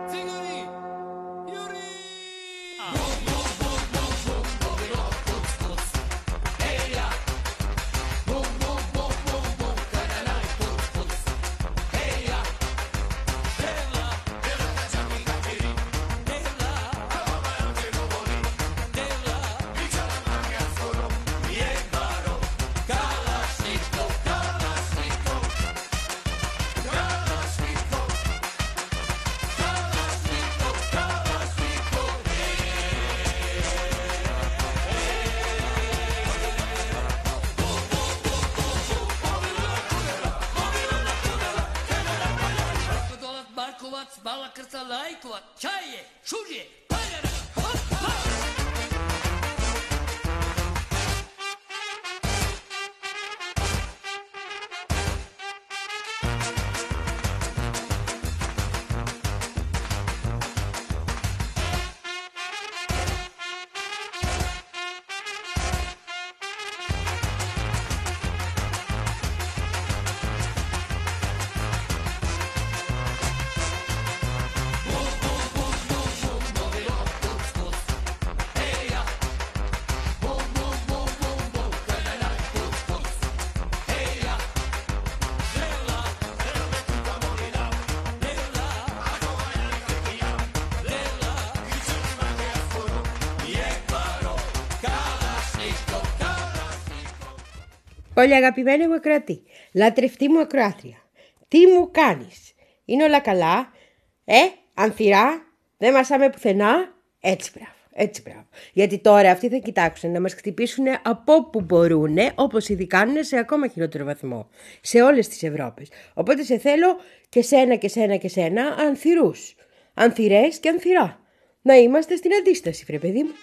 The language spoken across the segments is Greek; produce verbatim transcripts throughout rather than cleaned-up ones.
Bala krca lajkova, čaje, šužje, paljara, hop, hop! Πολύ αγαπημένη μου ακροατή, λατρευτή μου ακροάτρια, τι μου κάνεις, είναι όλα καλά, ε, ανθυρά, δεν μασάμε πουθενά, έτσι μπράβο, έτσι μπράβο. Γιατί τώρα αυτοί θα κοιτάξουν να μας χτυπήσουν από όπου μπορούν, όπως ήδη κάνουν σε ακόμα χειρότερο βαθμό, σε όλες τις Ευρώπες. Οπότε σε θέλω και σένα και σένα και σένα ανθυρούς, ανθυρές και ανθυρά. Να είμαστε στην αντίσταση, βρε παιδί μου.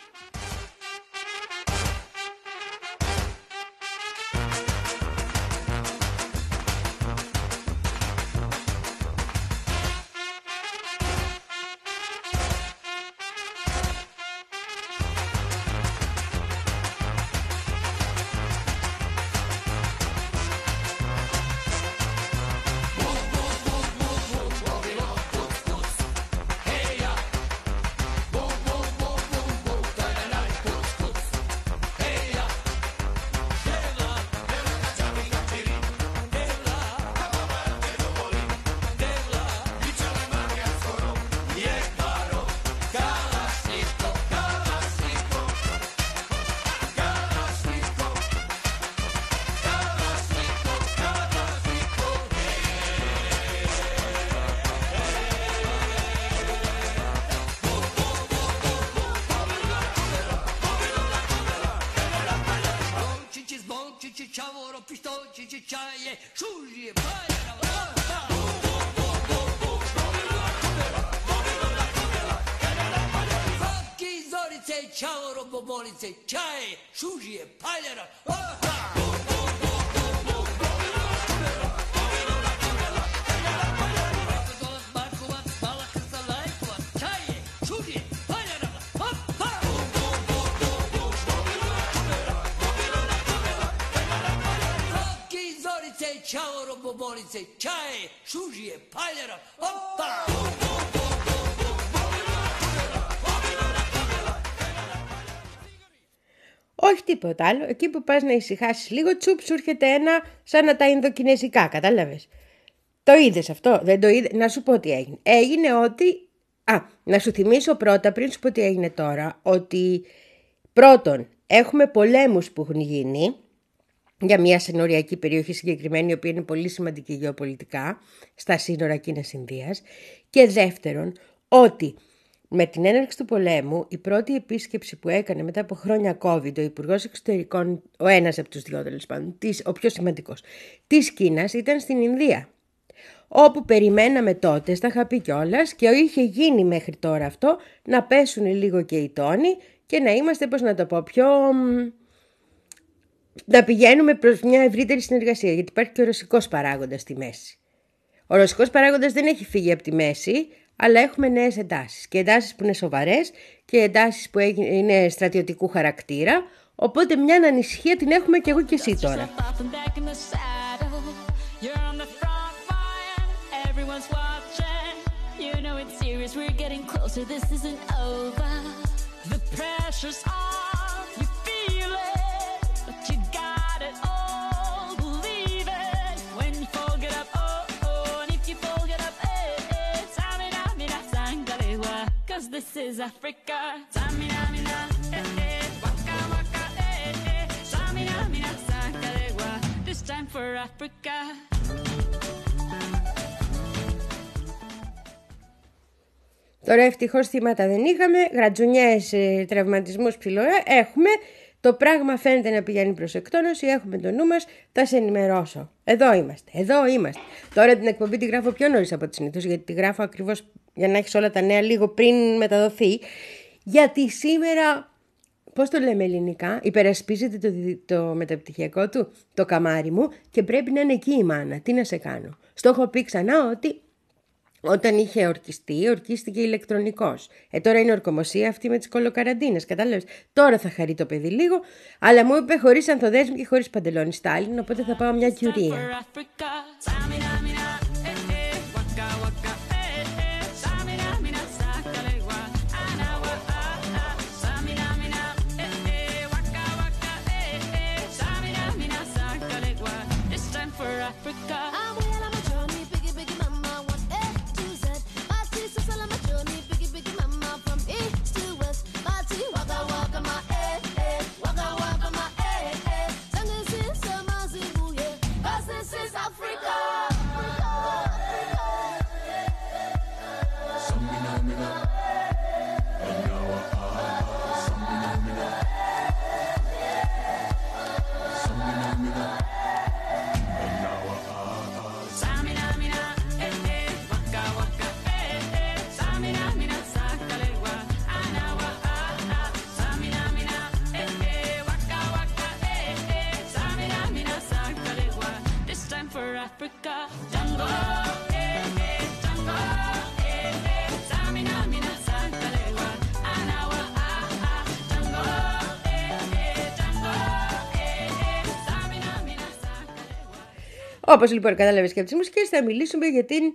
Čavoro, pištolčići, čaje, šužije, paljara, Fakki, zorice, čavoro, bobolice, čaje, šužije, paljara, Markovac, bala krca lajkova, čaje, šužije, paljara, hop, hop! Čavoro, bobolice, čaje, šužije, paljara, opa! Όχι τίποτα άλλο, εκεί που πας να ησυχάσεις λίγο, τσουπ σου έρχεται ένα σαν να τα Ινδοκινεζικά, κατάλαβες. Το είδες αυτό, δεν το είδες, να σου πω τι έγινε. Έγινε ότι, α, να σου θυμίσω πρώτα πριν σου πω τι έγινε τώρα, ότι πρώτον έχουμε πολέμους που έχουν γίνει, για μια συνοριακή περιοχή συγκεκριμένη, η οποία είναι πολύ σημαντική γεωπολιτικά, στα σύνορα Κίνας-Ινδίας. Και δεύτερον, ότι με την έναρξη του πολέμου, η πρώτη επίσκεψη που έκανε μετά από χρόνια COVID, ο Υπουργός Εξωτερικών, ο ένας από τους δυο τέλος πάντων, ο πιο σημαντικός, της Κίνας, ήταν στην Ινδία. Όπου περιμέναμε τότε, στα είχα πει κιόλας, και είχε γίνει μέχρι τώρα αυτό, να πέσουν λίγο και οι τόνοι και να είμαστε, πώς να το πω, πιο... να πηγαίνουμε προς μια ευρύτερη συνεργασία, γιατί υπάρχει και ο ρωσικός παράγοντας στη μέση. Ο ρωσικός παράγοντας δεν έχει φύγει από τη μέση, αλλά έχουμε νέες εντάσεις. Και εντάσεις που είναι σοβαρές και εντάσεις που είναι στρατιωτικού χαρακτήρα. Οπότε μια ανησυχία την έχουμε και εγώ και εσύ τώρα. You're on the front line, everyone's watching, you know it's serious, we're getting closer, this isn't over. The pressure's on, you feel it, but you got it all, believe it. When you fall, get up, oh, oh, and if you fall, get up, eh, eh. Samina, mina, sangalewa, cause this is Africa. Samina, mina, eh, eh, waka, waka, eh, eh. Samina, mina, sangalewa, this time for Africa. Τώρα ευτυχώς θύματα δεν είχαμε, γρατζουνιές, ε, τραυματισμούς ψηλοέ, έχουμε. Το πράγμα φαίνεται να πηγαίνει προς εκτόνωση, έχουμε το νου μας, θα σε ενημερώσω. Εδώ είμαστε, εδώ είμαστε. Τώρα την εκπομπή τη γράφω πιο νωρίς από τη συνήθως, γιατί τη γράφω ακριβώς για να έχεις όλα τα νέα λίγο πριν μεταδοθεί. Γιατί σήμερα, πώς το λέμε ελληνικά, υπερασπίζεται το, το μεταπτυχιακό του, το καμάρι μου, και πρέπει να είναι εκεί η μάνα. Τι να σε κάνω. Στο έχω πει ξανά ότι όταν είχε ορκιστεί, ορκίστηκε ηλεκτρονικός. Ε, τώρα είναι ορκομοσία αυτή με τις κολοκαραντίνες, κατάλαβες. Τώρα θα χαρεί το παιδί λίγο, αλλά μου είπε χωρίς ανθοδέσμη και χωρίς παντελόνι Στάλιν, οπότε θα πάω μια κιουρία. Όπως λοιπόν κατάλαβες και από τις μουσικές, θα μιλήσουμε για την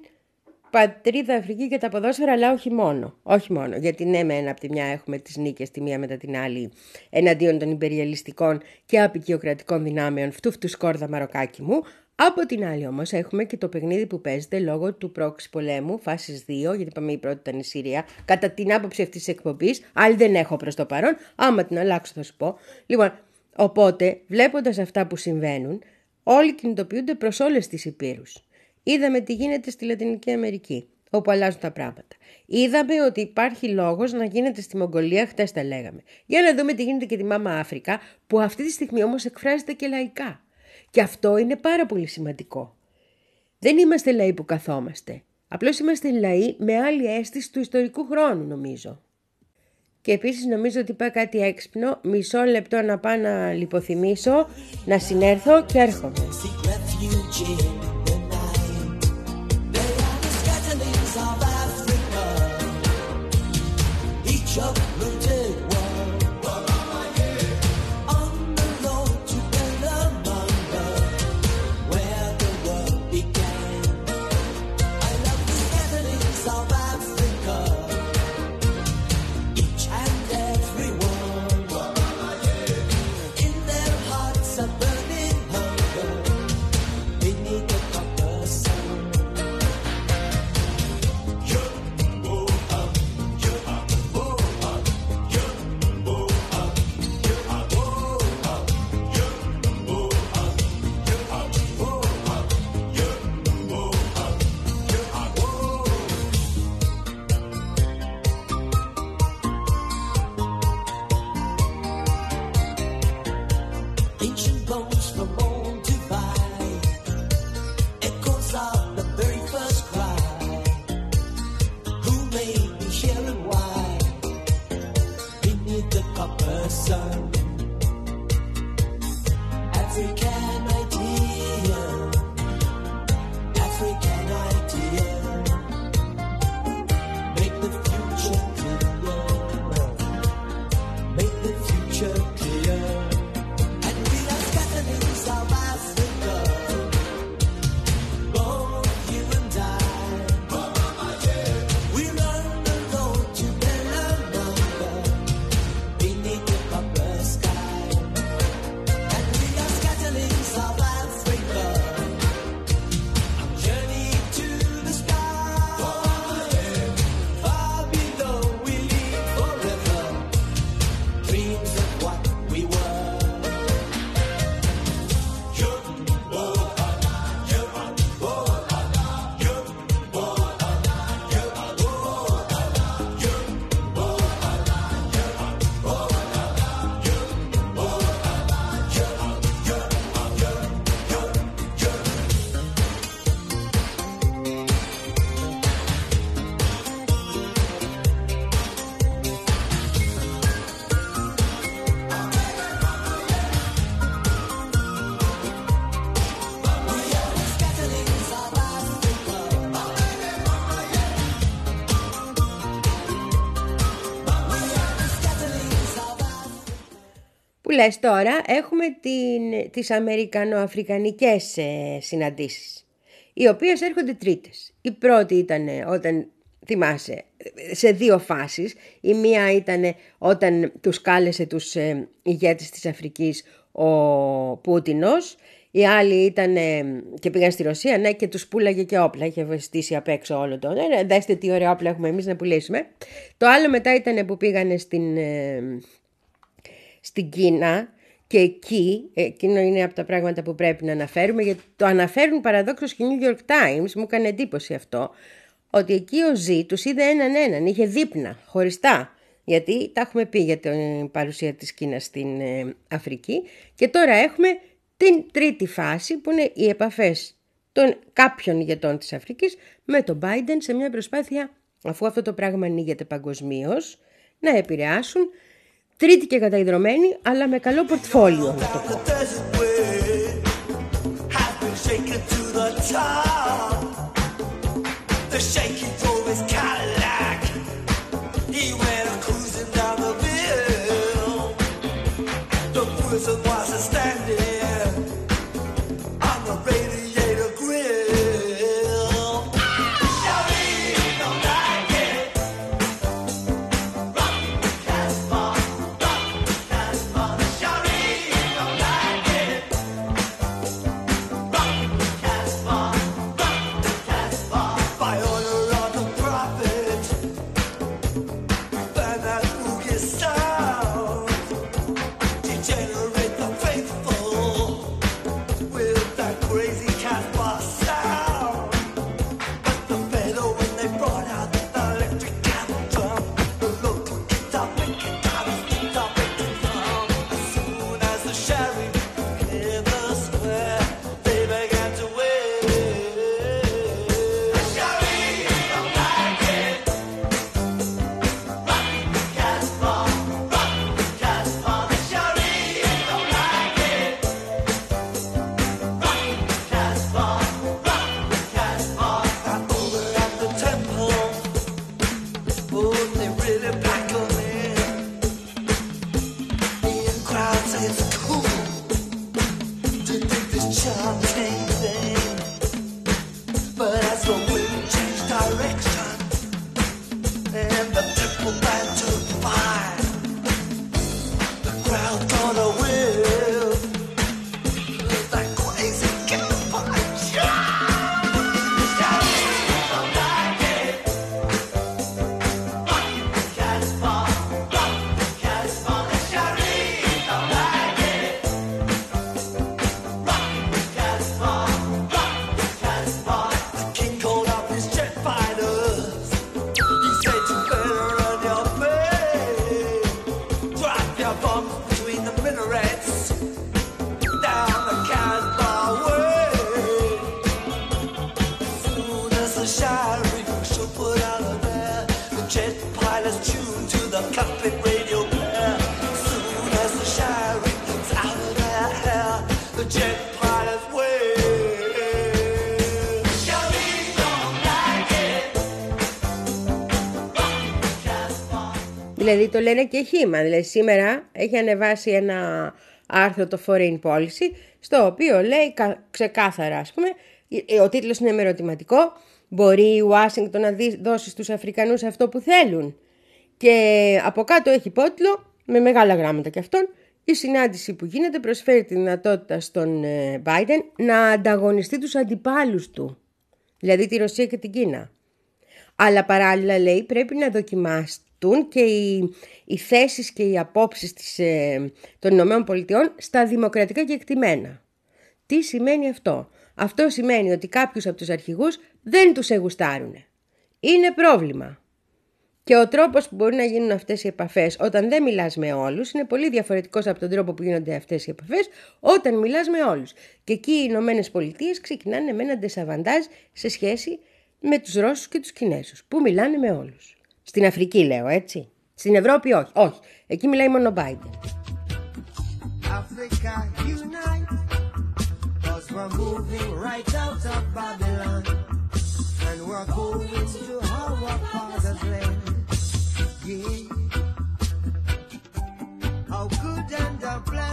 πατρίδα Αφρική και τα ποδόσφαιρα, αλλά όχι μόνο. Όχι μόνο, γιατί ναι, μεν από τη μια έχουμε τις νίκες τη μία μετά την άλλη εναντίον των υπεριαλιστικών και απικιοκρατικών δυνάμεων, φτου φτου σκόρδα μαροκάκι μου. Από την άλλη όμως έχουμε και το παιχνίδι που παίζεται λόγω του πρόξι πολέμου, φάσης δύο, γιατί είπαμε η πρώτη ήταν η Συρία, κατά την άποψη αυτής της εκπομπής, άλλη δεν έχω προς το παρόν, άμα την αλλάξω θα σου πω. Λοιπόν, οπότε βλέποντας αυτά που συμβαίνουν, όλοι κινητοποιούνται προς όλες τις υπήρους. Είδαμε τι γίνεται στη Λατινική Αμερική, όπου αλλάζουν τα πράγματα. Είδαμε ότι υπάρχει λόγος να γίνεται στη Μογγολία, χτες τα λέγαμε. Για να δούμε τι γίνεται και τη Μάμα Αφρικα, που αυτή τη στιγμή όμως εκφράζεται και λαϊκά. Και αυτό είναι πάρα πολύ σημαντικό. Δεν είμαστε λαοί που καθόμαστε. Απλώς είμαστε λαοί με άλλη αίσθηση του ιστορικού χρόνου, νομίζω. Και επίσης νομίζω ότι είπα κάτι έξυπνο. Μισό λεπτό να πάω να λιποθυμίσω, να συνέρθω και έρχομαι. Που λες τώρα έχουμε την, τις αμερικανοαφρικανικές ε, συναντήσεις, οι οποίες έρχονται τρίτες. Η πρώτη ήταν όταν, θυμάσαι, σε δύο φάσεις. Η μία ήταν όταν τους κάλεσε τους ε, ηγέτες της Αφρικής ο Πούτινος. Η άλλη ήταν και πήγαν στη Ρωσία, ναι, και τους πουλάγε και όπλα. Είχε στήσει απ' έξω όλο το. Ναι, δέστε τι ωραία όπλα έχουμε εμείς να πουλήσουμε. Το άλλο μετά ήταν που πήγανε στην, ε, στην Κίνα. Και εκεί, εκείνο είναι από τα πράγματα που πρέπει να αναφέρουμε, γιατί το αναφέρουν παραδόξως και New York Times, μου έκανε εντύπωση αυτό, ότι εκεί ο Ζη τους είδε έναν έναν, είχε δείπνα, χωριστά. Γιατί τα έχουμε πει για την παρουσία της Κίνας στην ε, Αφρική. Και τώρα έχουμε την τρίτη φάση που είναι οι επαφές των κάποιων ηγετών της Αφρικής με τον Biden σε μια προσπάθεια, αφού αυτό το πράγμα ανοίγεται παγκοσμίως, να επηρεάσουν. Τρίτη και καταϊδρωμένη, αλλά με καλό πορτφόλιο, να το πω. Δηλαδή το λένε και χύμα. Δηλαδή σήμερα έχει ανεβάσει ένα άρθρο το Foreign Policy, στο οποίο λέει ξεκάθαρα, ας πούμε, ο τίτλος είναι με ερωτηματικό, μπορεί η Ουάσιγκτον να δώσει στους Αφρικανούς αυτό που θέλουν. Και από κάτω έχει υπότιτλο, με μεγάλα γράμματα και αυτόν, η συνάντηση που γίνεται προσφέρει τη δυνατότητα στον Biden να ανταγωνιστεί τους αντιπάλους του, δηλαδή τη Ρωσία και την Κίνα. Αλλά παράλληλα, λέει, πρέπει να δοκιμαστούν και οι, οι θέσεις και οι απόψεις της, ε, των Ηνωμένων Πολιτειών στα δημοκρατικά κεκτημένα. Τι σημαίνει αυτό? Αυτό σημαίνει ότι κάποιους από τους αρχηγούς δεν τους εγουστάρουν. Είναι πρόβλημα. Και ο τρόπος που μπορεί να γίνουν αυτές οι επαφές όταν δεν μιλάς με όλους είναι πολύ διαφορετικός από τον τρόπο που γίνονται αυτές οι επαφές όταν μιλάς με όλους. Και εκεί οι Ηνωμένες Πολιτείες ξεκινάνε με ένα ντεσαβαντάζ σε σχέση με τους Ρώσους και τους Κινέζους, που μιλάνε με όλους. Στην Αφρική λέω, έτσι. Στην Ευρώπη όχι. Όχι. Εκεί μιλάει μόνο ο Biden. Africa unite, 'cause we're moving right out of Babylon, and we're going to our father's land. Yeah. How good and how blessed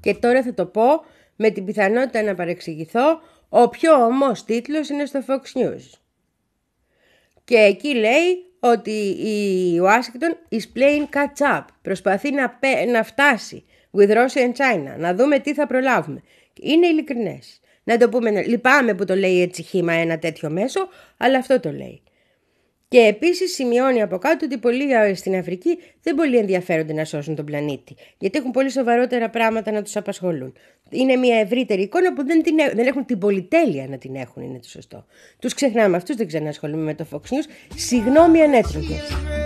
Και τώρα θα το πω με την πιθανότητα να παρεξηγηθώ, ο πιο ομός τίτλος είναι στο Fox News. Και εκεί λέει ότι η Ουάσιγκτον is playing catch up. Προσπαθεί να, να φτάσει with Russia and China. Να δούμε τι θα προλάβουμε. Είναι ειλικρινές. Να το πούμε, λυπάμαι που το λέει έτσι χύμα ένα τέτοιο μέσο, αλλά αυτό το λέει. Και επίσης σημειώνει από κάτω ότι πολλοί στην Αφρική δεν πολύ ενδιαφέρονται να σώσουν τον πλανήτη, γιατί έχουν πολύ σοβαρότερα πράγματα να τους απασχολούν. Είναι μια ευρύτερη εικόνα που δεν, την, δεν έχουν την πολυτέλεια να την έχουν, είναι το σωστό. Τους ξεχνάμε αυτούς, δεν ξανασχολούμαι με το Fox News. Συγγνώμη ανέτρωγε.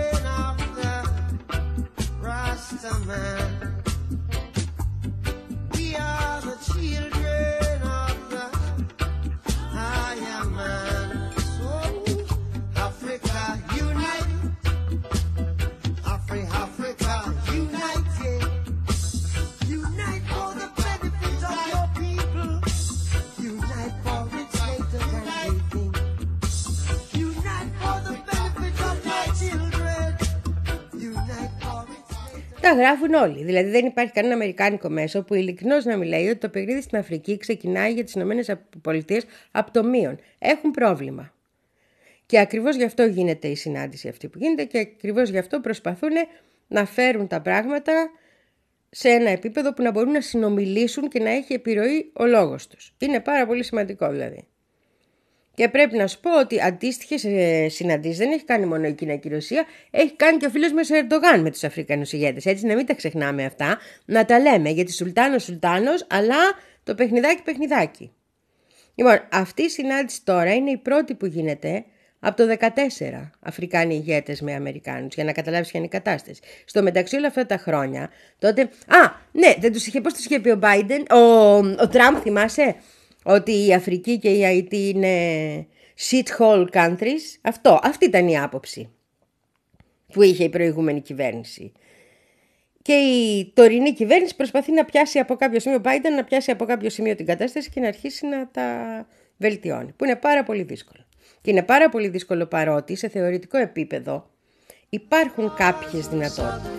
Τα γράφουν όλοι. Δηλαδή δεν υπάρχει κανένα αμερικάνικο μέσο που ειλικρινώς να μιλάει ότι το παιχνίδι στην Αφρική ξεκινάει για τις ΗΠΑ από το μείον. Έχουν πρόβλημα. Και ακριβώς γι' αυτό γίνεται η συνάντηση αυτή που γίνεται και ακριβώς γι' αυτό προσπαθούν να φέρουν τα πράγματα σε ένα επίπεδο που να μπορούν να συνομιλήσουν και να έχει επιρροή ο λόγος τους. Είναι πάρα πολύ σημαντικό δηλαδή. Και πρέπει να σου πω ότι αντίστοιχες συναντήσεις δεν έχει κάνει μόνο η Κίνα και η Ρωσία, έχει κάνει και ο φίλος μας ο Ερντογάν με τους Αφρικανούς ηγέτες. Έτσι να μην τα ξεχνάμε αυτά, να τα λέμε, γιατί Σουλτάνος Σουλτάνος, αλλά το παιχνιδάκι παιχνιδάκι. Λοιπόν, αυτή η συνάντηση τώρα είναι η πρώτη που γίνεται από το δεκατέσσερα Αφρικάνοι ηγέτες με Αμερικάνους, για να καταλάβεις ποια είναι η κατάσταση. Στο μεταξύ όλα αυτά τα χρόνια, τότε. Α, ναι, δεν τους είχε, πώς τους είχε πει ο Biden, ο, ο Τραμπ, θυμάσαι, ότι η Αφρική και η Αϊτή είναι shithole countries. Αυτό, αυτή ήταν η άποψη που είχε η προηγούμενη κυβέρνηση. Και η τωρινή κυβέρνηση προσπαθεί να πιάσει από κάποιο σημείο, Biden να πιάσει από κάποιο σημείο την κατάσταση και να αρχίσει να τα βελτιώνει. Που είναι πάρα πολύ δύσκολο. Και είναι πάρα πολύ δύσκολο παρότι σε θεωρητικό επίπεδο υπάρχουν κάποιες δυνατότητες.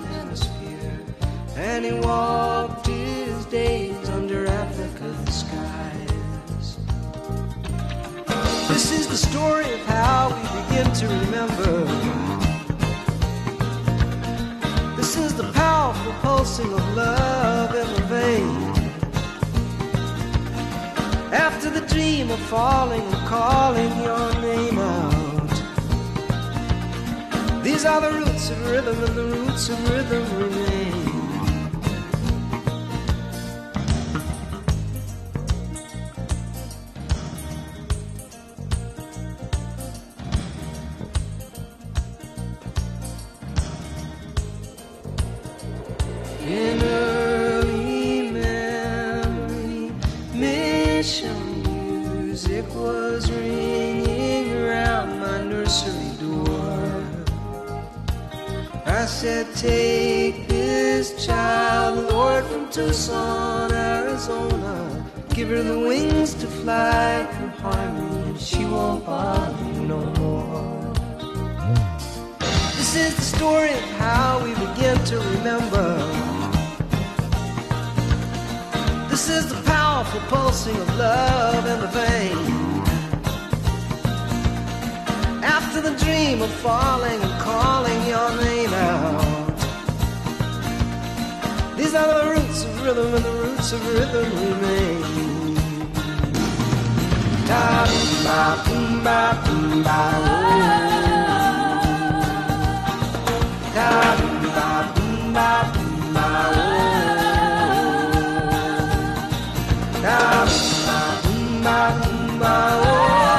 This is the story of how we begin to remember. This is the powerful pulsing of love in the vein. After the dream of falling and calling your name out. These are the roots of rhythm and the roots of rhythm remain. In early memory, mission music was ringing around my nursery door. I said, take this child, Lord, from Tucson, Arizona. Give her the wings to fly through harmony, and she won't bother you no more. This is the story of how we begin to remember. This is the powerful pulsing of love in the vein. After the dream of falling and calling your name out. These are the roots of rhythm and the roots of rhythm remain. Da boom ba boom ba boom ba oh. Da boom ba boom ba boom ba oh. Da boom ba boom ba boom ba oh.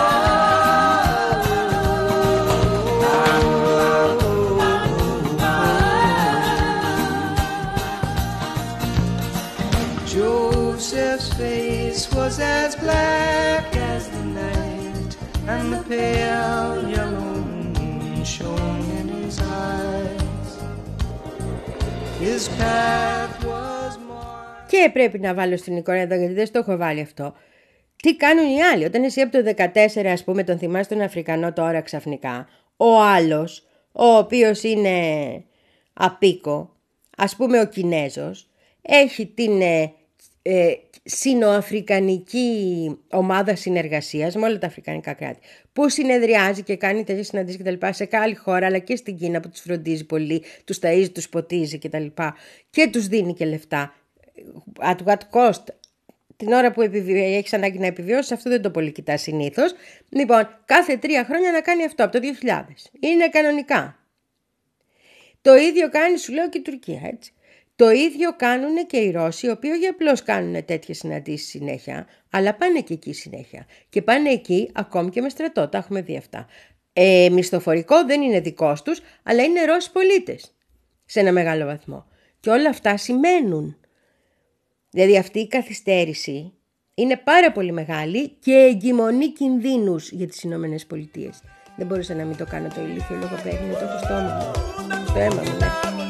Joseph's face was as black as the night, and the pale yellow moon shone in his eyes. His path was marked. Και πρέπει να βάλω στην εικόνα εδώ, γιατί δεν στο έχω βάλει αυτό. Τι κάνουν οι άλλοι, όταν εσύ από το δεκατέσσερα, ας πούμε, τον θυμάσαι τον Αφρικανό τώρα ξαφνικά, ο άλλος, ο οποίος είναι απίκο, ας πούμε ο Κινέζος, έχει την ε, ε, συνοαφρικανική ομάδα συνεργασίας με όλα τα αφρικανικά κράτη, που συνεδριάζει και κάνει τέτοιες συναντήσεις κτλ. Σε άλλη χώρα, αλλά και στην Κίνα που τους φροντίζει πολύ, τους ταΐζει, τους ποτίζει κτλ. Και τους δίνει και λεφτά. At what cost? Την ώρα που έχεις ανάγκη να επιβιώσεις, αυτό δεν το πολύ κοιτά συνήθως. Λοιπόν, κάθε τρία χρόνια να κάνει αυτό, από το δύο χιλιάδες. Είναι κανονικά. Το ίδιο κάνει, σου λέω, και η Τουρκία, έτσι. Το ίδιο κάνουν και οι Ρώσοι, οι οποίοι όχι απλώς κάνουν τέτοιες συναντήσεις συνέχεια, αλλά πάνε και εκεί συνέχεια. Και πάνε εκεί ακόμη και με στρατό, τα έχουμε δει αυτά. Ε, μισθοφορικό δεν είναι δικός τους, αλλά είναι Ρώσοι πολίτες, σε ένα μεγάλο βαθμό. Και όλα αυτά σημαίνουν. Δηλαδή αυτή η καθυστέρηση είναι πάρα πολύ μεγάλη και εγκυμονεί κινδύνους για τις Ηνωμένες Πολιτείες. Δεν μπορούσα να μην το κάνω το ηλίθιο λογοπαίγνιο, το έχω στο αίμα μου. Στο αίμα μου, ναι.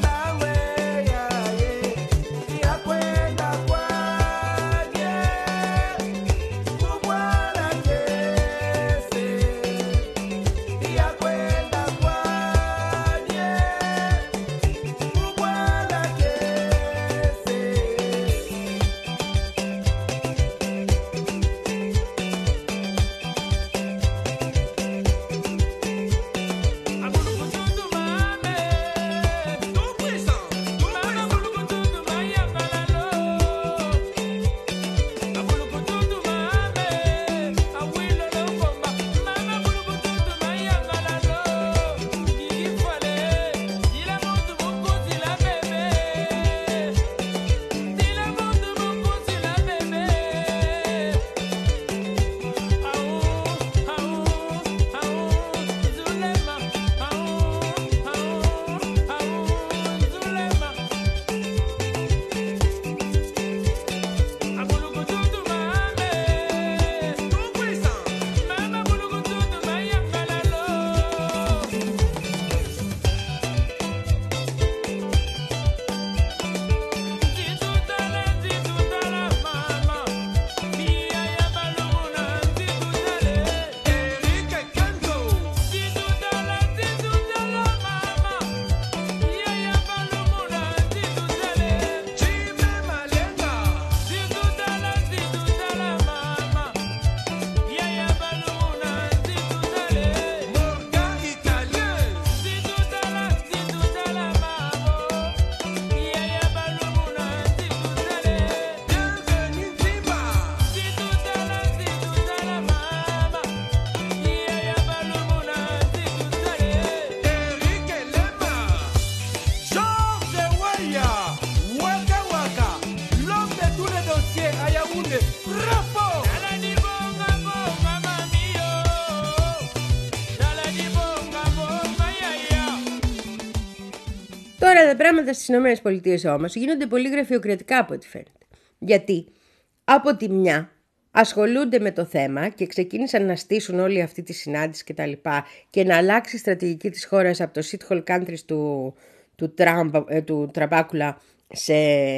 Τώρα τα πράγματα στις ΗΠΑ όμως γίνονται πολύ γραφειοκρατικά από ό,τι φαίνεται. Γιατί από τη μια ασχολούνται με το θέμα και ξεκίνησαν να στήσουν όλη αυτή τη συνάντηση και τα λοιπά και να αλλάξει η στρατηγική της χώρας από το shithole countries του, του, Τραμπ, του Τραμπάκουλα σε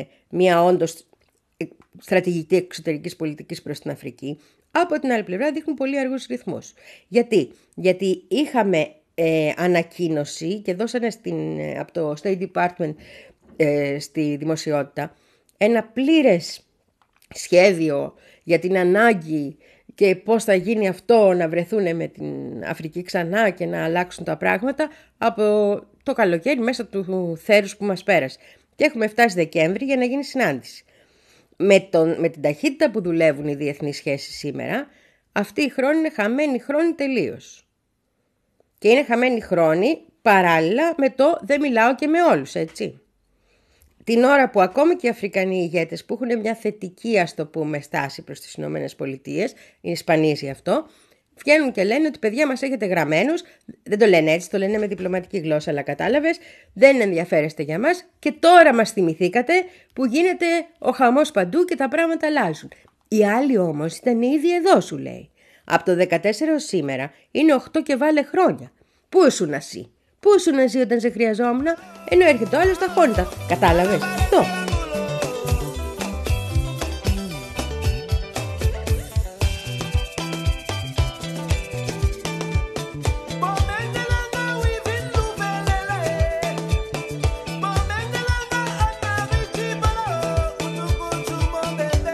μια όντως στρατηγική εξωτερικής πολιτικής προς την Αφρική. Από την άλλη πλευρά δείχνουν πολύ αργούς ρυθμούς. Γιατί, Γιατί είχαμε ε, ανακοίνωση και δώσανε στην, από το State Department ε, στη δημοσιότητα ένα πλήρες σχέδιο για την ανάγκη και πώς θα γίνει αυτό να βρεθούν με την Αφρική ξανά και να αλλάξουν τα πράγματα από το καλοκαίρι μέσα του θέρους που μας πέρασε. Και έχουμε φτάσει Δεκέμβρη για να γίνει συνάντηση. Με, τον, με την ταχύτητα που δουλεύουν οι διεθνείς σχέσεις σήμερα, αυτή η χρόνη είναι χαμένη χρόνη τελείως. Και είναι χαμένη χρόνη παράλληλα με το δεν μιλάω και με όλους, έτσι. Την ώρα που ακόμη και οι Αφρικανοί ηγέτες που έχουν μια θετική, ας το πούμε, στάση προς τις Ηνωμένες Πολιτείες, είναι σπανίες γι' αυτό, βγαίνουν και λένε ότι παιδιά μας έχετε γραμμένους, δεν το λένε έτσι, το λένε με διπλωματική γλώσσα, αλλά κατάλαβες, δεν ενδιαφέρεστε για μας και τώρα μας θυμηθήκατε που γίνεται ο χαμός παντού και τα πράγματα αλλάζουν. Οι άλλοι όμως ήταν ήδη εδώ, σου λέει. Από το δεκατέσσερα ως σήμερα είναι οκτώ και βάλε χρόνια. Πού ήσουν εσύ, πού ήσουν εσύ όταν σε χρειαζόμουν, ενώ έρχεται ο άλλος τα χώνητα. Κατάλαβες αυτό. Baby.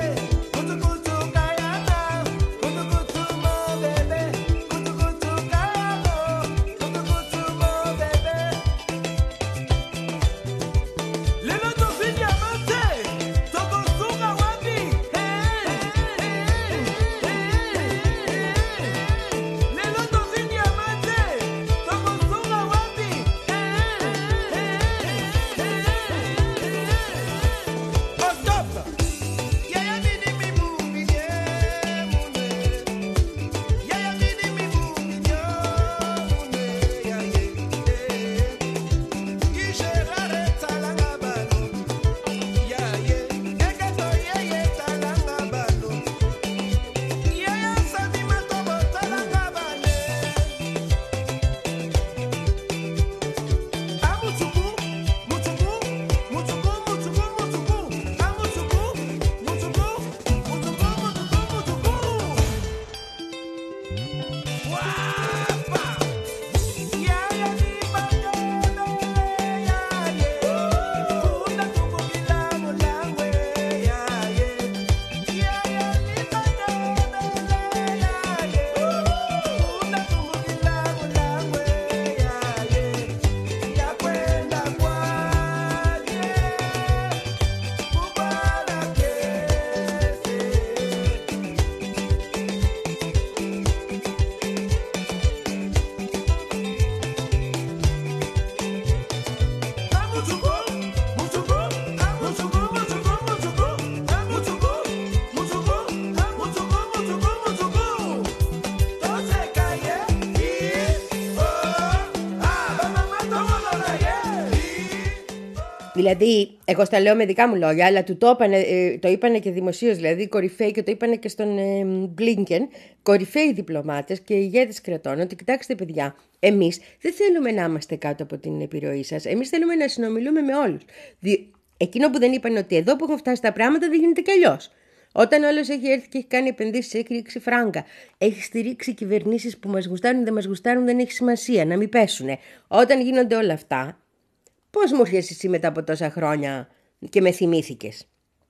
Δηλαδή, εγώ στα λέω με δικά μου λόγια, αλλά του το, είπανε, ε, το είπανε και δημοσίως, δηλαδή οι κορυφαίοι, και το είπανε και στον ε, Μπλίνκεν, κορυφαίοι διπλωμάτες και ηγέτες κρατών, ότι κοιτάξτε παιδιά, εμείς δεν θέλουμε να είμαστε κάτω από την επιρροή σας, εμείς θέλουμε να συνομιλούμε με όλους. Δι... Εκείνο που δεν είπαν ότι εδώ που έχουν φτάσει τα πράγματα δεν γίνεται κι αλλιώς. Όταν όλος έχει έρθει και έχει κάνει επενδύσεις, έχει ρίξει φράγκα, έχει στηρίξει κυβερνήσεις που μας γουστάρουν, δεν μας γουστάρουν, δεν έχει σημασία, να μην πέσουνε. Όταν γίνονται όλα αυτά, πώς μου έρχεσαι εσύ μετά από τόσα χρόνια και με θυμήθηκες?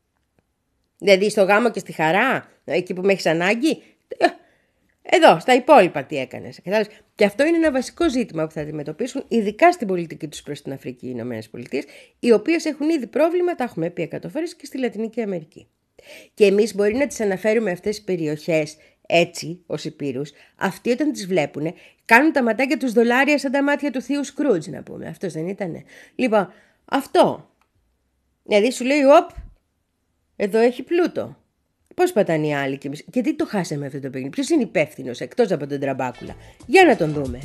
Δηλαδή στο γάμο και στη χαρά, εκεί που με έχεις ανάγκη, εδώ, στα υπόλοιπα τι έκανες? Και αυτό είναι ένα βασικό ζήτημα που θα αντιμετωπίσουν, ειδικά στην πολιτική τους προς την Αφρική οι Ηνωμένες Πολιτείες, οι οποίες έχουν ήδη πρόβλημα, τα έχουμε πει εκατό φορές, και στη Λατινική Αμερική. Και εμείς μπορεί να τις αναφέρουμε αυτές τις περιοχές έτσι, ως υπήρους, αυτοί όταν τις βλέπουν κάνουν τα ματάκια τους δολάρια σαν τα μάτια του θείου Σκρούτζ, να πούμε. Αυτός δεν ήτανε? Λοιπόν, αυτό. Δηλαδή σου λέει, οπ, εδώ έχει πλούτο. Πώς πατάνε οι άλλοι και εμείς? Και τι το χάσαμε αυτό το παιχνίδι? Ποιος είναι υπεύθυνος εκτός από τον Τραμπάκουλα? Για να τον δούμε.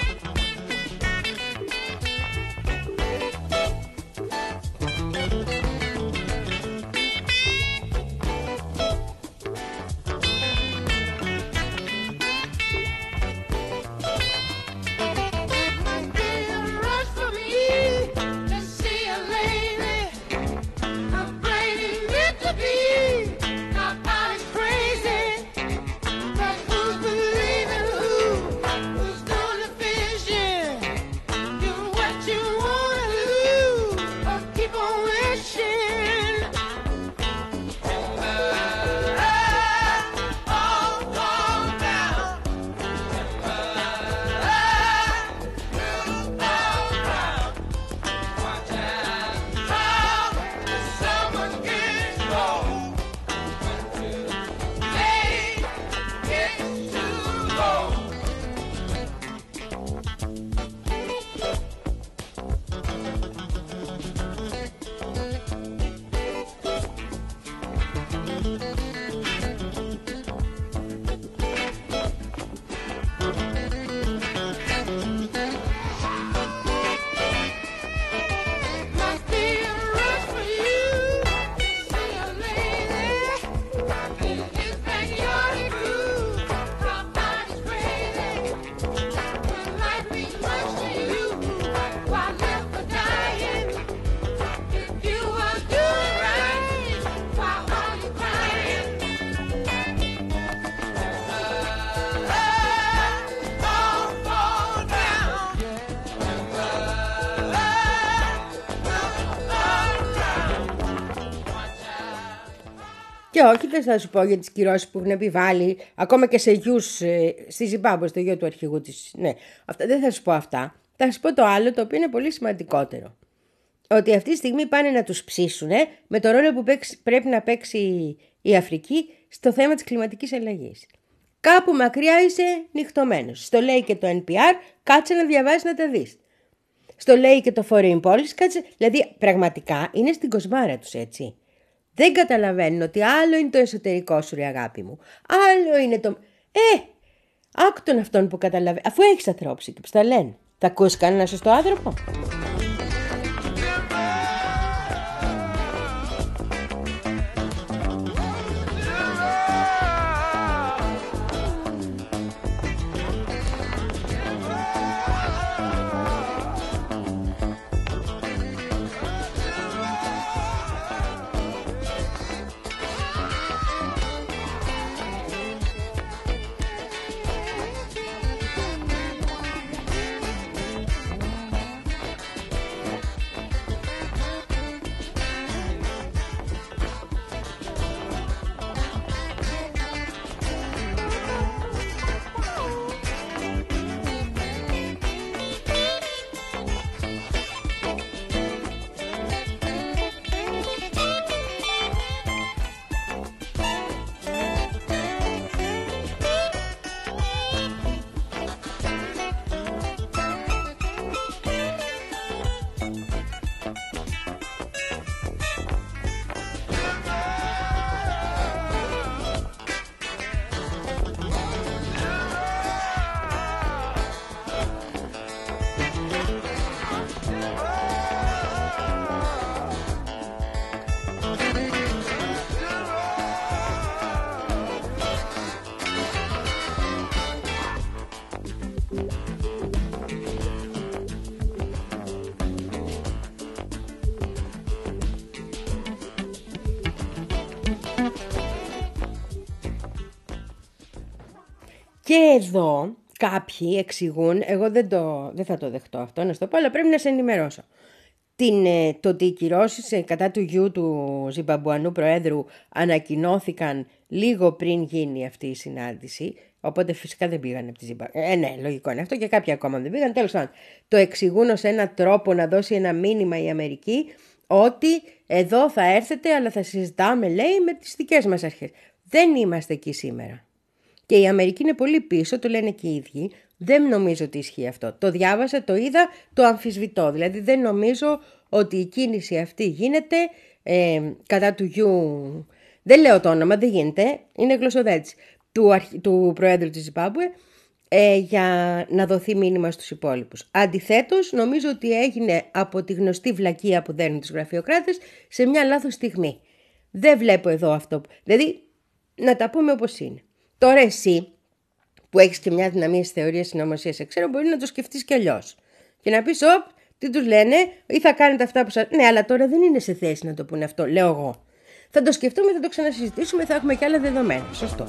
Και όχι, δεν θα σου πω για τις κυρώσεις που έχουν επιβάλει, ακόμα και σε γιους ε, στη Ζιμπάμπουε, στο γιο του αρχηγού της. Ναι, αυτά, δεν θα σου πω αυτά. Θα σου πω το άλλο, το οποίο είναι πολύ σημαντικότερο. Ότι αυτή τη στιγμή πάνε να τους ψήσουνε με το ρόλο που παίξει, πρέπει να παίξει η Αφρική στο θέμα της κλιματικής αλλαγής. Κάπου μακριά είσαι νυχτωμένος. Στο λέει και το Εν Πι Αρ, κάτσε να διαβάσεις να τα δεις. Στο λέει και το Foreign Policy, κάτσε. Δηλαδή, πραγματικά είναι στην κοσμάρα τους, έτσι. Δεν καταλαβαίνουν ότι άλλο είναι το εσωτερικό σου, ρε αγάπη μου. Άλλο είναι το... Ε, άκου τον αυτόν που καταλαβαίνει. Αφού έχεις ανθρώπους εκεί που στα λένε. Θα ακούσει κανένα σωστό άνθρωπο? Και εδώ κάποιοι εξηγούν, εγώ δεν, το, δεν θα το δεχτώ αυτό να σου το πω, αλλά πρέπει να σε ενημερώσω. Την, το ότι οι κυρώσεις κατά του γιου του Ζιμπαμπουανού Προέδρου ανακοινώθηκαν λίγο πριν γίνει αυτή η συνάντηση, οπότε φυσικά δεν πήγαν από τη Ζιμπαμπουέ. Ε, ναι, λογικό είναι αυτό και κάποιοι ακόμα δεν πήγαν. Τέλος πάντων, το εξηγούν ως ένα τρόπο να δώσει ένα μήνυμα η Αμερική ότι εδώ θα έρθετε, αλλά θα συζητάμε, λέει, με τις δικές μας αρχές. Δεν είμαστε εκεί σήμερα. Και η Αμερική είναι πολύ πίσω, το λένε και οι ίδιοι. Δεν νομίζω ότι ισχύει αυτό. Το διάβασα, το είδα, το αμφισβητώ. Δηλαδή δεν νομίζω ότι η κίνηση αυτή γίνεται ε, κατά του γιου. Δεν λέω το όνομα, δεν γίνεται. Είναι γλωσσοδέτηση του, αρχ... του Προέδρου της Ζιμπάμπουε ε, για να δοθεί μήνυμα στους υπόλοιπους. Αντιθέτως, νομίζω ότι έγινε από τη γνωστή βλακεία που δένουν τους γραφειοκράτες σε μια λάθος στιγμή. Δεν βλέπω εδώ αυτό. Δηλαδή, να τα πούμε όπως είναι. Τώρα εσύ, που έχεις και μια δυναμία στις θεωρίες συνωμοσίας, ξέρω, μπορεί να το σκεφτείς κι αλλιώς. Και να πεις, οπ, τι τους λένε, ή θα κάνετε αυτά που σας... Ναι, αλλά τώρα δεν είναι σε θέση να το πούνε αυτό, λέω εγώ. Θα το σκεφτούμε, θα το ξανασυζητήσουμε, θα έχουμε κι άλλα δεδομένα. Σωστό.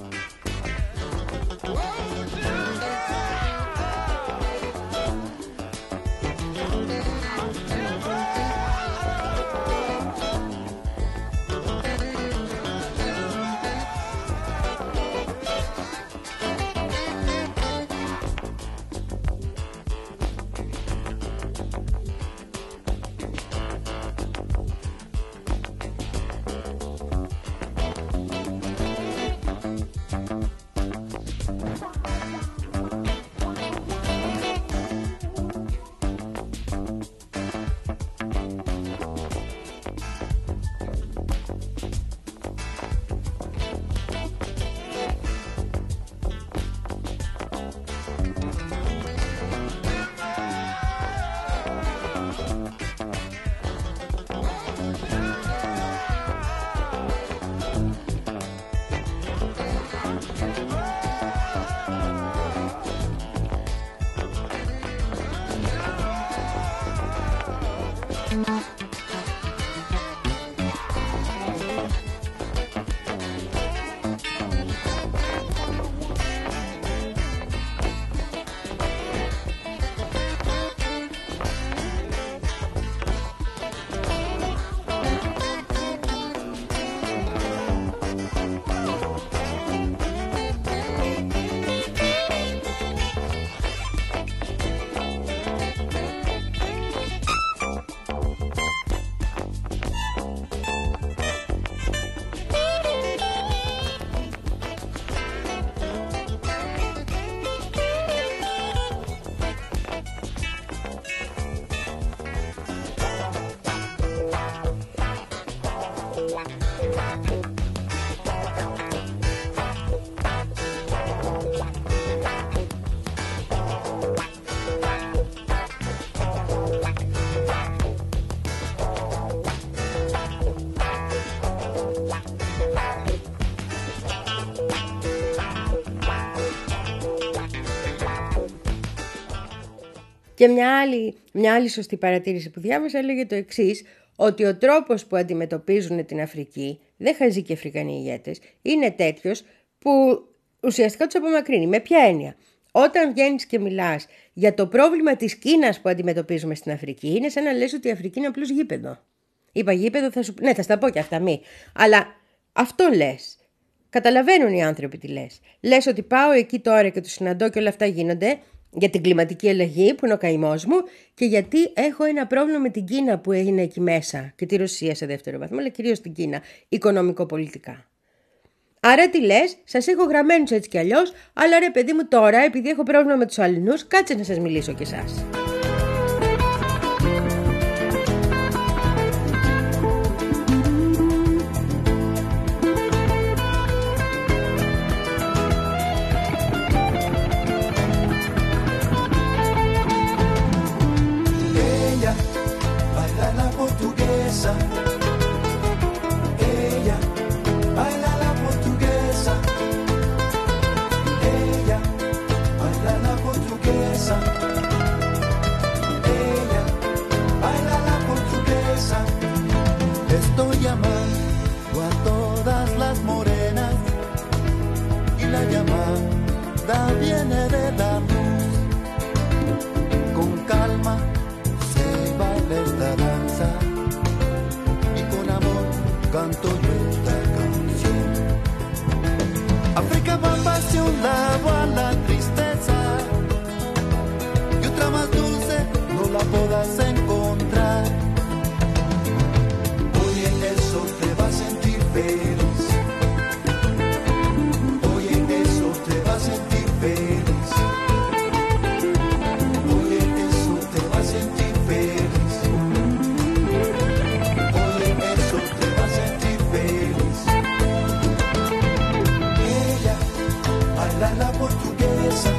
Και μια άλλη, μια άλλη σωστή παρατήρηση που διάβασα έλεγε το εξής, ότι ο τρόπος που αντιμετωπίζουν την Αφρική, δεν χαζοί και Αφρικανοί ηγέτες, είναι τέτοιος που ουσιαστικά τους απομακρύνει. Με ποια έννοια? Όταν βγαίνεις και μιλάς για το πρόβλημα της Κίνας που αντιμετωπίζουμε στην Αφρική, είναι σαν να λες ότι η Αφρική είναι απλώς γήπεδο. Είπα γήπεδο, θα σου... ναι, θα στα πω και αυτά, μη. Αλλά αυτό λες. Καταλαβαίνουν οι άνθρωποι τι λες. Λες ότι πάω εκεί τώρα και τους συναντώ και όλα αυτά γίνονται για την κλιματική αλλαγή που είναι ο καημός μου και γιατί έχω ένα πρόβλημα με την Κίνα που έγινε εκεί μέσα και τη Ρωσία σε δεύτερο βαθμό, αλλά κυρίως την Κίνα, οικονομικο-πολιτικά. Άρα τι λες, σας έχω γραμμένους έτσι κι αλλιώς, αλλά ρε παιδί μου τώρα, επειδή έχω πρόβλημα με τους Αλληνούς, κάτσε να σας μιλήσω κι εσάς. portuguesa. Ella baila la portuguesa. Estoy llamando a todas las morenas y la llamada viene de la luz. Con calma se baila esta danza y con amor canto yo esta canción. África va hacia un lado a la tristeza y otra más dulce no la podrás encontrar. Oye, eso te va a sentir feliz. Oye, eso te va a sentir feliz. Oye, eso te va a sentir feliz. Oye, eso te va a sentir feliz. Ella baila la portuguesa.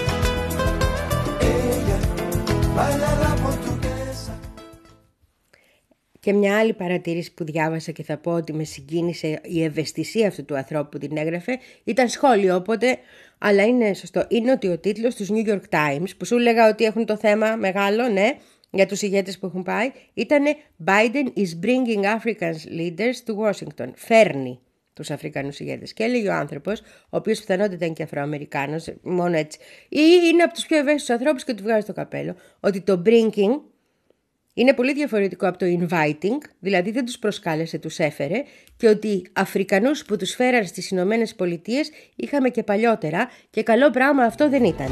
Ella baila la portuguesa. Και μια άλλη παρατήρηση που διάβασα και θα πω ότι με συγκίνησε η ευαισθησία αυτού του ανθρώπου που την έγραφε, ήταν σχόλιο, οπότε, αλλά είναι σωστό, είναι ότι ο τίτλος τους New York Times, που σου έλεγα ότι έχουν το θέμα μεγάλο, ναι, για τους ηγέτες που έχουν πάει, ήταν Biden is bringing African leaders to Washington. Φέρνει τους Αφρικανούς ηγέτες. Και έλεγε ο άνθρωπος, ο οποίος πιθανότητα είναι και Αφροαμερικάνος, μόνο έτσι, ή είναι από τους πιο ευαίσθητους ανθρώπους και του βγάζει το καπέλο, ότι το bringing είναι πολύ διαφορετικό από το inviting, δηλαδή δεν τους προσκάλεσε, τους έφερε, και ότι Αφρικανούς που τους φέραν στις Ηνωμένες Πολιτείες είχαμε και παλιότερα και καλό πράγμα αυτό δεν ήταν.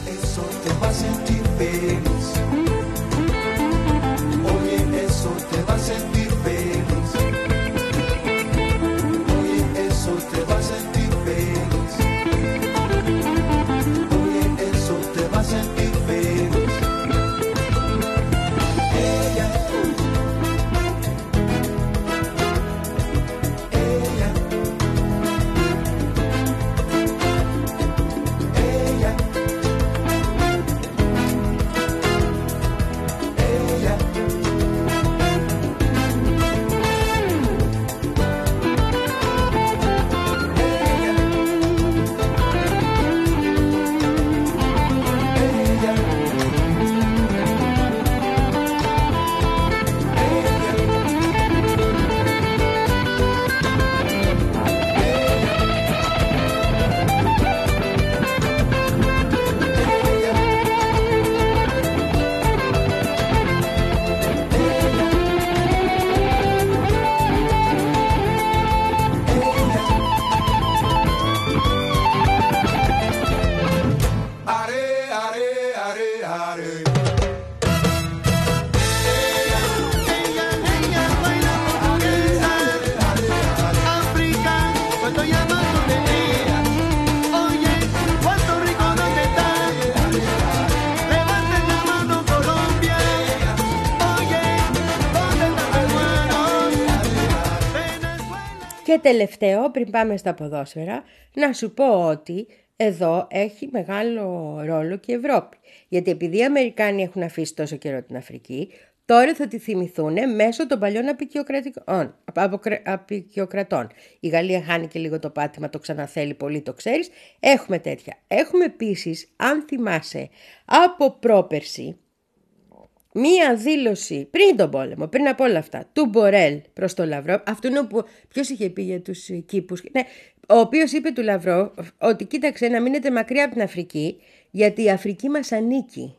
Και τελευταίο, πριν πάμε στα ποδόσφαιρα, να σου πω ότι εδώ έχει μεγάλο ρόλο και η Ευρώπη. Γιατί επειδή οι Αμερικάνοι έχουν αφήσει τόσο καιρό την Αφρική, τώρα θα τη θυμηθούν μέσω των παλιών απικιοκρατών. Η Γαλλία χάνει και λίγο το πάτημα, το ξαναθέλει πολύ, το ξέρεις. Έχουμε τέτοια. Έχουμε επίσης, αν θυμάσαι, από πρόπερση, μία δήλωση πριν τον πόλεμο, πριν από όλα αυτά, του Μπορέλ προς τον Λαυρόβ, αυτού είναι που ποιος είχε πει για τους κήπους, ναι, ο οποίος είπε του Λαυρόβ ότι κοίταξε να μείνετε μακριά από την Αφρική, γιατί η Αφρική μας ανήκει.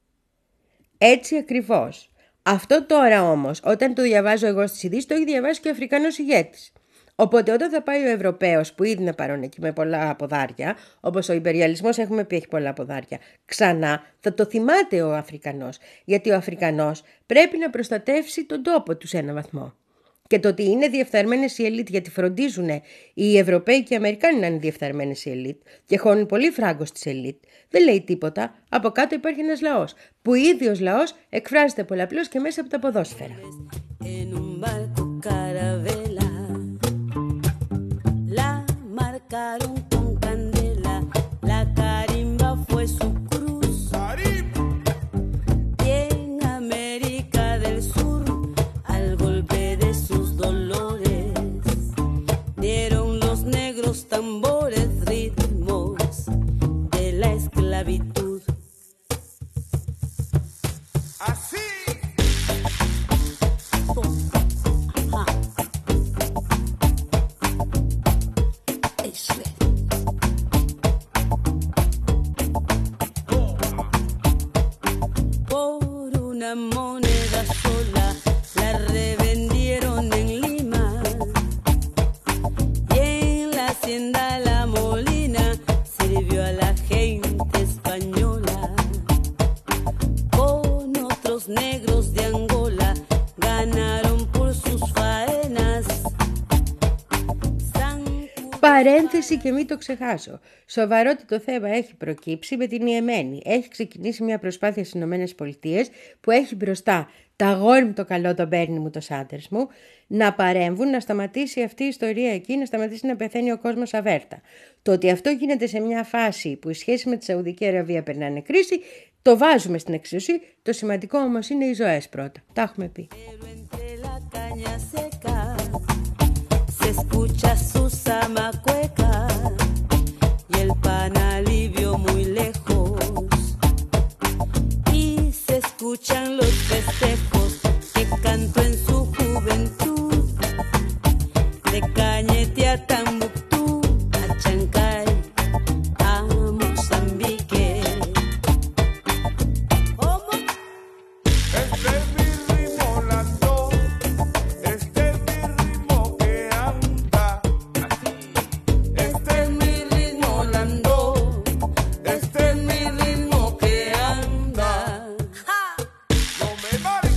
Έτσι ακριβώς. Αυτό τώρα όμως, όταν το διαβάζω εγώ στις ειδήσεις, το έχει διαβάσει και ο Αφρικανός ηγέτης. Οπότε όταν θα πάει ο Ευρωπαίος που ήδη είναι παρόν εκεί με πολλά ποδάρια, όπως ο υπεριαλισμός έχουμε πει έχει πολλά ποδάρια, ξανά θα το θυμάται ο Αφρικανός. Γιατί ο Αφρικανός πρέπει να προστατεύσει τον τόπο του σε έναν βαθμό. Και το ότι είναι διεφθαρμένες οι ελίτ, γιατί φροντίζουν οι Ευρωπαίοι και οι Αμερικάνοι να είναι διεφθαρμένες οι ελίτ και χώνουν πολύ φράγκο στις ελίτ, δεν λέει τίποτα. Από κάτω υπάρχει ένας λαός, που ο ίδιος λαός εκφράζεται πολλαπλώς και μέσα από τα ποδόσφαιρα. Tambores, ritmos de la esclavitud. Παρένθεση και μην το ξεχάσω. Σοβαρότατο θέμα έχει προκύψει με την Ιεμένη. Έχει ξεκινήσει μια προσπάθεια στις Ηνωμένες Πολιτείες που έχει μπροστά τα αγόρι μου το καλό, τον παίρνει μου, το άντρες μου, να παρέμβουν, να σταματήσει αυτή η ιστορία εκεί, να σταματήσει να πεθαίνει ο κόσμος αβέρτα. Το ότι αυτό γίνεται σε μια φάση που η σχέση με τη Σαουδική Αραβία περνάνε κρίση, το βάζουμε στην εξίσωση. Το σημαντικό όμως είναι οι ζωές πρώτα. Τα έχουμε πει. Se escucha su zamacueca y el panalivio muy lejos y se escuchan los festejos que cantó en su juventud de Cañete a Tambuctú, a Chancay, a Mozambique. ¿Cómo? Este es mi ritmo landó, este es mi ritmo que anda. Este es mi ritmo landó, este es mi ritmo que anda. No me marques.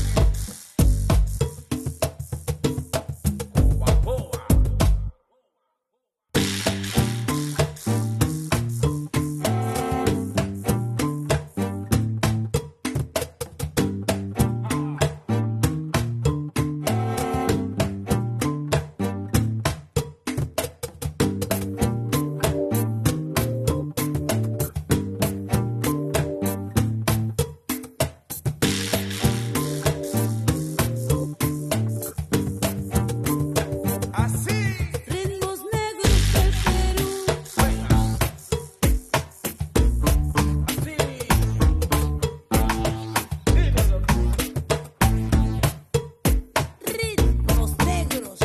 Así. Ritmos negros del Perú, ritmos negros.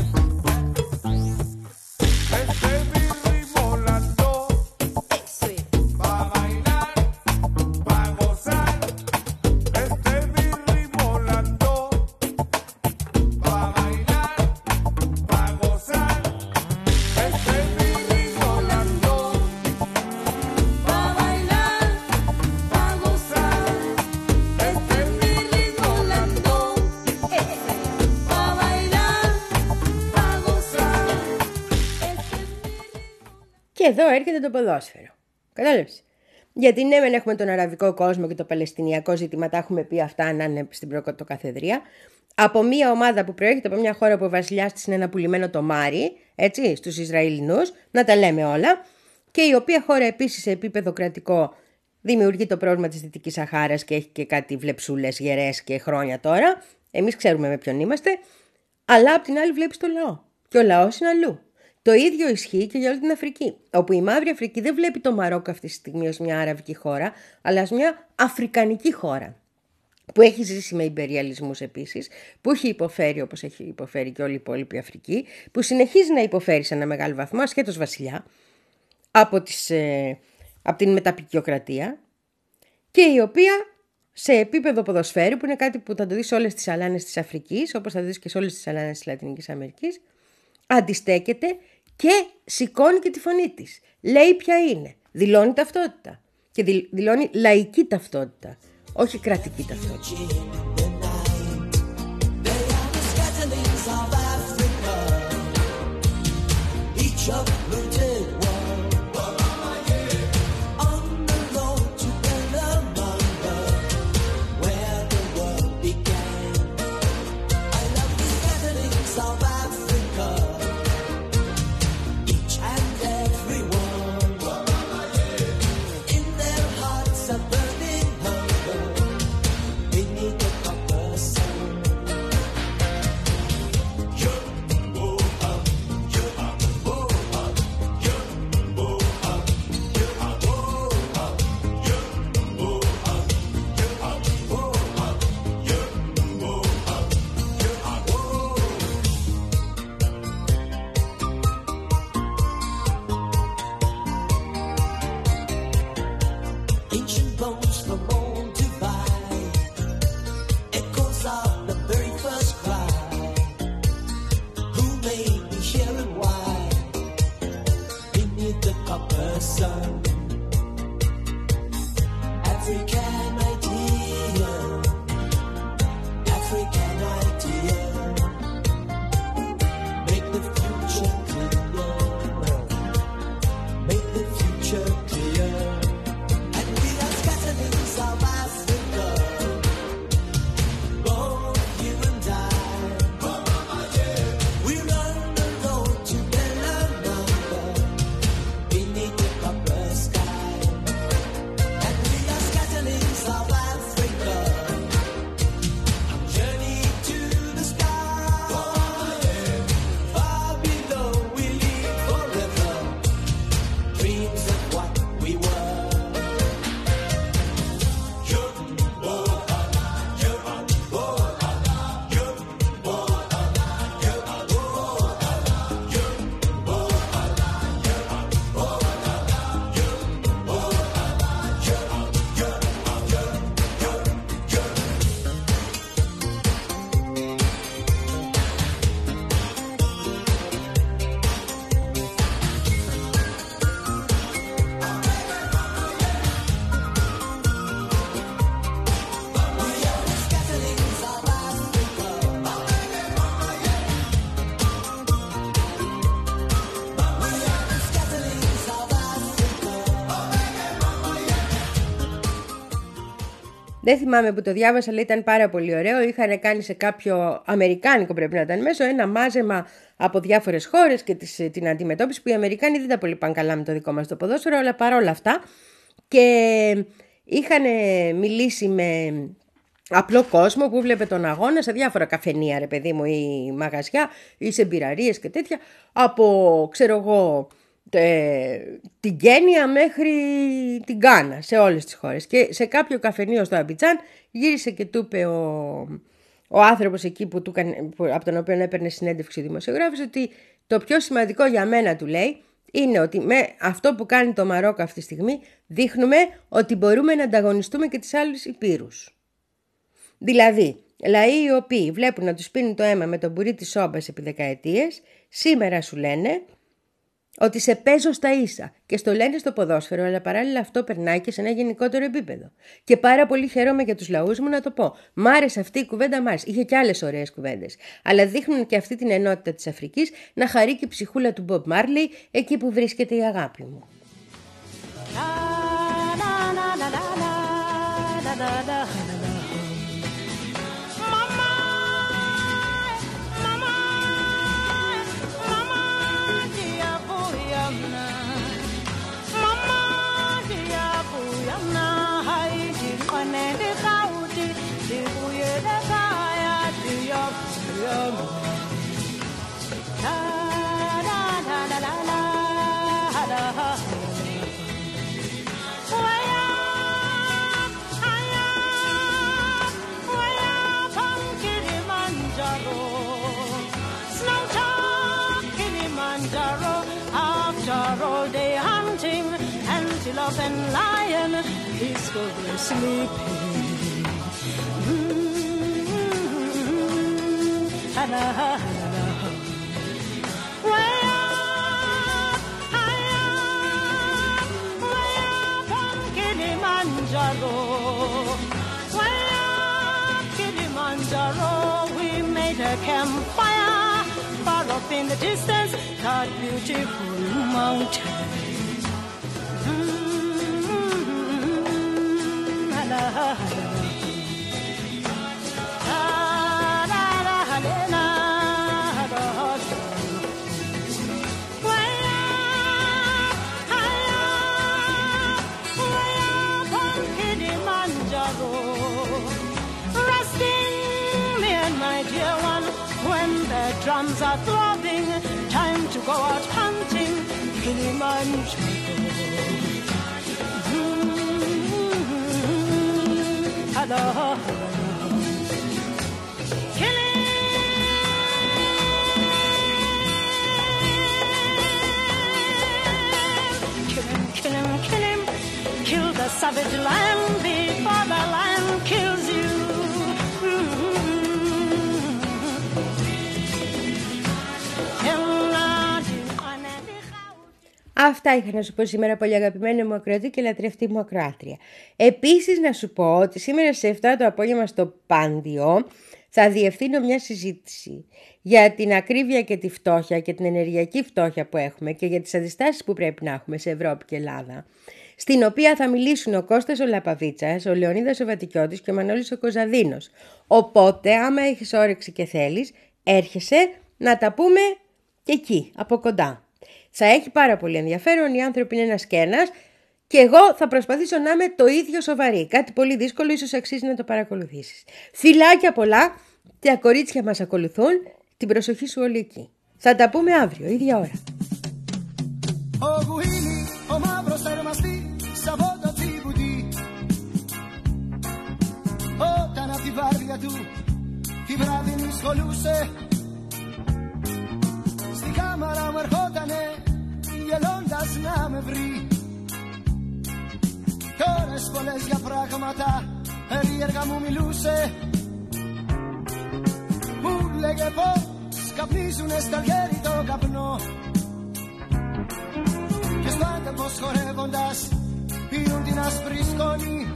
Este es mi ritmo landó, Eso es. pa' bailar, pa' gozar. Este es mi ritmo landó, pa' bailar, pa' gozar. Este es mi ritmo landó, Pa' bailar, pa' gozar. Este es mi ritmo landó. Ese. Pa' bailar, pa' gozar. Este es mi Και εδώ έρχεται το ποδόσφαιρο. Κατάλαβες. Γιατί ναι, μεν έχουμε τον αραβικό κόσμο και το παλαιστινιακό ζήτημα, τα έχουμε πει αυτά να είναι στην πρωτοκαθεδρία. Από μια ομάδα που προέρχεται από μια χώρα που ο βασιλιάς της είναι ένα πουλημένο τομάρι, έτσι, στους Ισραηλινούς, να τα λέμε όλα. Και η οποία χώρα επίσης σε επίπεδο κρατικό δημιουργεί το πρόβλημα της Δυτικής Σαχάρας και έχει και κάτι βλεψούλες γερές και χρόνια τώρα. Εμείς ξέρουμε με ποιον είμαστε. Αλλά απ' την άλλη βλέπεις το λαό. Και ο λαός είναι αλλού. Το ίδιο ισχύει και για όλη την Αφρική. Όπου η Μαύρη Αφρική δεν βλέπει το Μαρόκο αυτή τη στιγμή ως μια αραβική χώρα, αλλά ως μια αφρικανική χώρα. Που έχει ζήσει με ιμπεριαλισμούς επίσης, που έχει υποφέρει όπως έχει υποφέρει και όλη η υπόλοιπη Αφρική, που συνεχίζει να υποφέρει σε ένα μεγάλο βαθμό, ασχέτως βασιλιά, από, τις, ε, από την μεταπικιοκρατία, και η οποία σε επίπεδο ποδοσφαίρου, που είναι κάτι που θα το δεις σε όλες τις αλάνες της Αφρικής, όπως θα το δεις και σε όλες τις αλάνες της Λατινικής Αμερικής, αντιστέκεται και σηκώνει και τη φωνή της. Λέει ποια είναι. Δηλώνει ταυτότητα. Και δηλώνει λαϊκή ταυτότητα. Όχι κρατική ταυτότητα. Δεν θυμάμαι που το διάβασα, αλλά ήταν πάρα πολύ ωραίο. Είχαν κάνει σε κάποιο αμερικάνικο, πρέπει να ήταν μέσω, ένα μάζεμα από διάφορες χώρες και τις, την αντιμετώπιση που οι Αμερικάνοι δεν τα πολύ πάνε καλά με το δικό μας το ποδόσφαιρο, αλλά παρόλα αυτά. Και είχαν μιλήσει με απλό κόσμο που βλέπε τον αγώνα σε διάφορα καφενεία, ρε παιδί μου, ή μαγαζιά ή σε μπειραρίες και τέτοια, από, ξέρω εγώ, ε, την Κένια μέχρι την Γκάνα, σε όλες τις χώρες. Και σε κάποιο καφενείο στο Αμπιτζάν γύρισε και του είπε ο, ο άνθρωπος εκεί που του, που, από τον οποίο έπαιρνε συνέντευξη δημοσιογράφος, ότι το πιο σημαντικό για μένα, του λέει, είναι ότι με αυτό που κάνει το Μαρόκο αυτή τη στιγμή δείχνουμε ότι μπορούμε να ανταγωνιστούμε και τις άλλες υπήρους. Δηλαδή, λαοί οι οποίοι βλέπουν να τους πίνουν το αίμα με τον μπουρί της σόμπας επί δεκαετίες, σήμερα σου λένε ότι σε παίζω στα ίσα, και στο λένε στο ποδόσφαιρο, αλλά παράλληλα αυτό περνάει και σε ένα γενικότερο επίπεδο. Και πάρα πολύ χαίρομαι για τους λαούς μου να το πω. Μ' άρεσε αυτή η κουβέντα, μ' άρεσε. Είχε και άλλες ωραίες κουβέντες. Αλλά δείχνουν και αυτή την ενότητα της Αφρικής, να χαρεί και η ψυχούλα του Μπομπ Μάρλεϊ εκεί που βρίσκεται η αγάπη μου. Antelope and lion is for sleeping. Mm-hmm. Way up, higher, way up on Kilimanjaro. Way up Kilimanjaro, we made a campfire far up in the distance, that beautiful mountain. Drums are throbbing, time to go out hunting, Kilimanjaro. Mm-hmm. Hello. Kill him, kill him, kill him, kill him, kill the savage lion before the lion kills you. Αυτά είχα να σου πω σήμερα, πολύ αγαπημένη μου ακροατή και λατρευτή μου ακροάτρια. Επίσης να σου πω ότι σήμερα στις επτά το απόγευμα στο Πάντιο θα διευθύνω μια συζήτηση για την ακρίβεια και τη φτώχεια και την ενεργειακή φτώχεια που έχουμε και για τις αντιστάσεις που πρέπει να έχουμε σε Ευρώπη και Ελλάδα, στην οποία θα μιλήσουν ο Κώστας ο Λαπαβίτσας, ο Λεωνίδας ο Βατικιώτης και ο Μανώλης ο Κοζαδίνος. Οπότε άμα έχεις όρεξη και θέλεις, έρχεσαι να τα πούμε και εκεί, από κοντά. Θα έχει πάρα πολύ ενδιαφέρον, οι άνθρωποι είναι ένας και ένας και εγώ θα προσπαθήσω να είμαι το ίδιο σοβαρή. Κάτι πολύ δύσκολο, ίσως αξίζει να το παρακολουθήσεις. Φιλάκια πολλά, τα κορίτσια μας ακολουθούν, την προσοχή σου όλη εκεί. Θα τα πούμε αύριο, ίδια ώρα. Ο Γουίνι, ο μαύρος θερμαστή, σαβό το τσιπουτί. Όταν απ' τη βάρδια του τη βράδυνη σχολούσε, στην κάμαρα μου ερχότανε γελώντας να με βρει. Κι ώρες πολλές για πράγματα περίεργα μου μιλούσε. Μου λέγε πως καπνίζουνε στα χέρι το καπνό και στο άντεμος χορεύοντας πιούν την άσπρη σκόνη.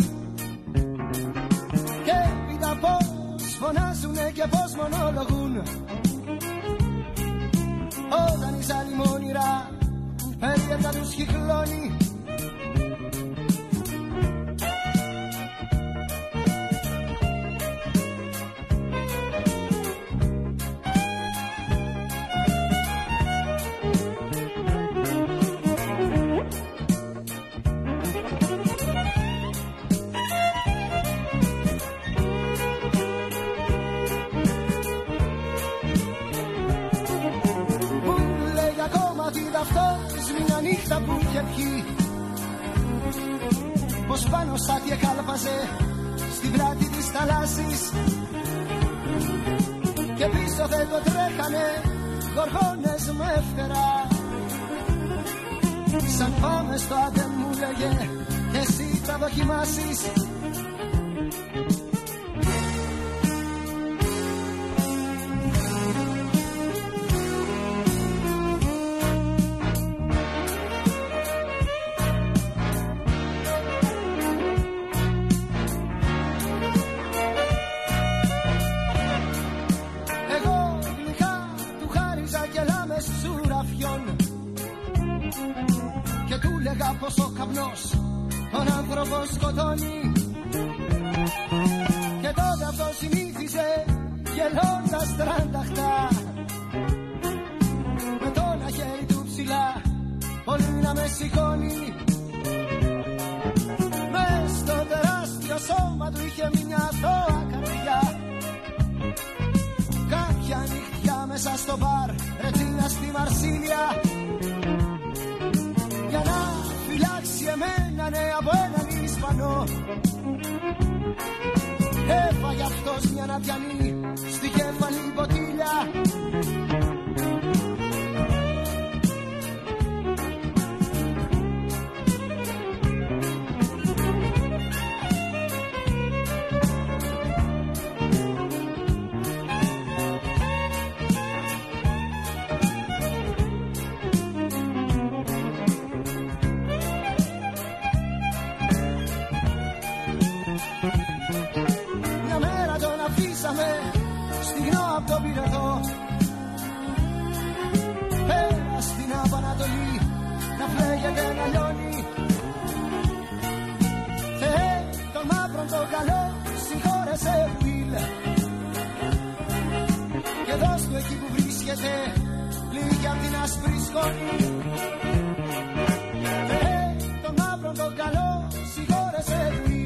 Και είδα πως φωνάζουνε και πως μονολογούν όταν η ζάλη μ' όνειρα περίεργα τους κυκλώνει. είχε πιει, πως πάνω σ' εκάλπαζε στην πλάτη της θαλάσσης και πίσω δεν το τρέχανε γοργόνες με φτερά. Σαν πάμε στο άντε μου λέγε εσύ θα δοκιμάσεις. Εγώ γλυκά του χάριζα γελάμες σουραφιών και του λέγα πως ο καπνός τον άνθρωπο σκοτώνει και τότε αυτό συνήθιζε γελώντας τρανταχτά με το ένα χέρι του ψηλά πολύ να με σηκώνει. Μες στο τεράστιο σώμα του είχε μια αθώα καρδιά. Κάποια νύχτια μέσα στο μπαρ Ρετσίνα στη Μαρσίλια για να φυλάξει εμένα ναι από έναν Ισπανό έφαγε αυτός μια ναδιανή στη κέφαλη ποτήλια. Μια μέρα τον αφήσαμε στιγνό απ' τον πυρετό πέρα στην Απανατολή να φλέγεται να λιώνει. Θεέ τον μαύρον τον καλό συγχώρεσε Βουίλ και δώσ' του εκεί που βρίσκεται λίγη απ' την άσπρη σκόνη. Θεέ τον μαύρον τον καλό συγχώρεσε Βουίλ